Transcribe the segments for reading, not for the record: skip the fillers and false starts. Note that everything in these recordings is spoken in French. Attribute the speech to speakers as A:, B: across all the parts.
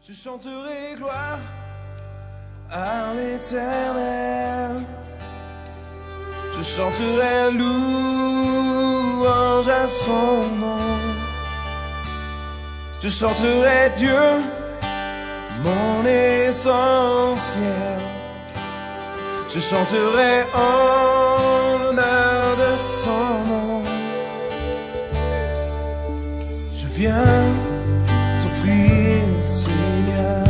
A: Je chanterai gloire à l'Éternel. Je chanterai louange à son nom. Je chanterai Dieu, mon essentiel. Je chanterai en l'honneur de son nom. Je viens t'offrir, Seigneur,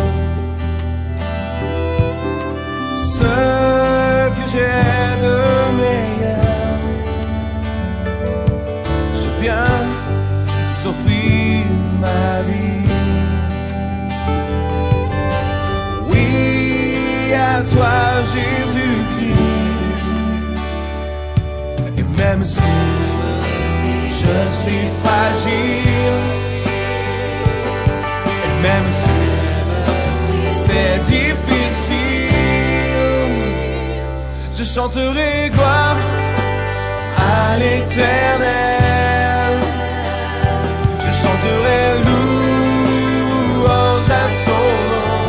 A: ce que j'ai de meilleur. Je viens t'offrir ma vie. Oui, à toi Jésus-Christ. Et même si je suis fragile, et même si c'est difficile, je chanterai gloire à l'Éternel. Je chanterai louange à son nom.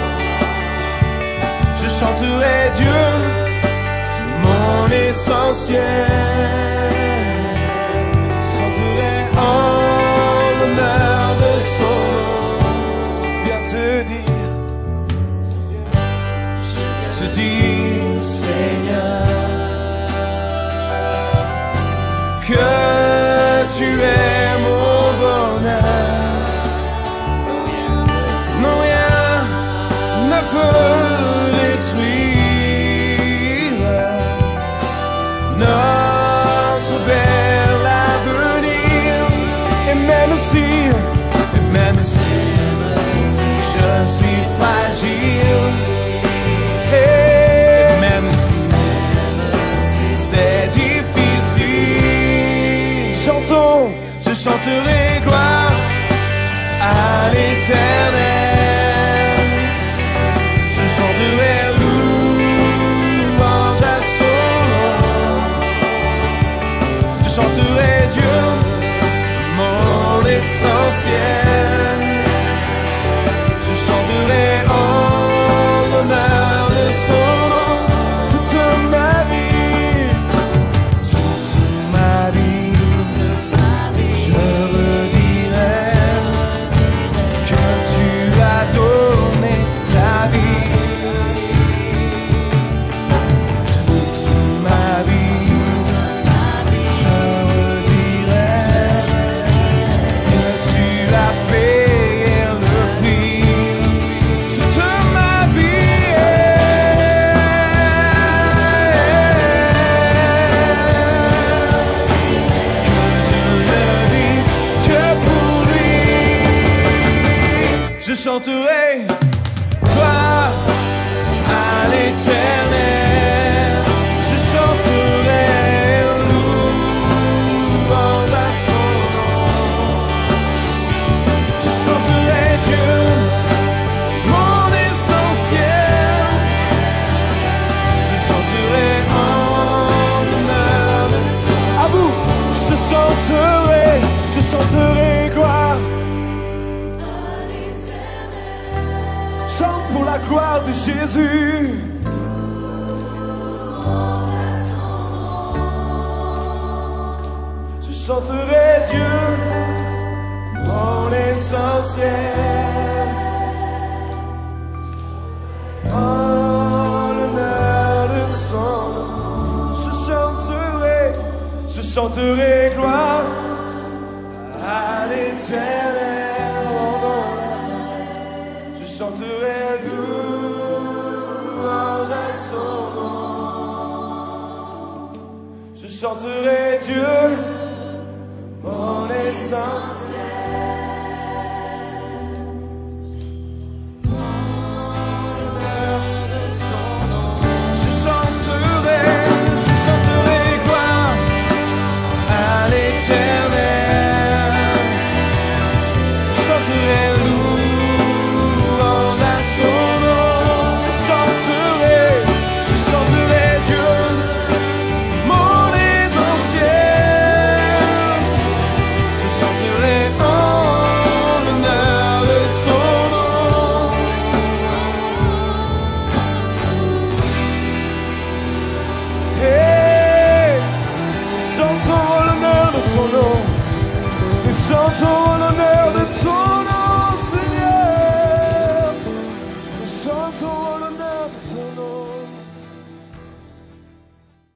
A: Je chanterai Dieu, mon essentiel. Je chanterai en l'honneur de son nom. Je viens te dire, Seigneur, que tu es mon bonheur. Non, rien ne peut détruire notre bel avenir. Et même si je suis fragile, et même si c'est difficile, chantons, je chanterai gloire à l'Éternel. Je chanterai louange à son nom. Je chanterai Dieu, mon essentiel. Je chanterai en l'honneur de son nom toute ma vie. Toute ma vie, je redirai que tu as donné ta vie. Toute ma vie, je redirai que tu as payé le prix. Toute ma vie, que je ne vis que pour lui. Je chanterai gloire à l'Éternel. Je chanterai louange à son nom. Je chanterai Dieu, mon essentiel. Je chanterai en l'honneur de son nom. À vous, je chanterai gloire. Chante pour la gloire de Jésus. Je chanterai Dieu, mon essentiel. En l'honneur de son nom, je chanterai gloire à l'Éternel. Je chanterai louange à son nom. Je chanterai Dieu, mon essentiel. Je chanterai gloire à l'Éternel. Je chanterai louange à son nom. Je chanterai Dieu, mon essentiel. Je chanterai chantons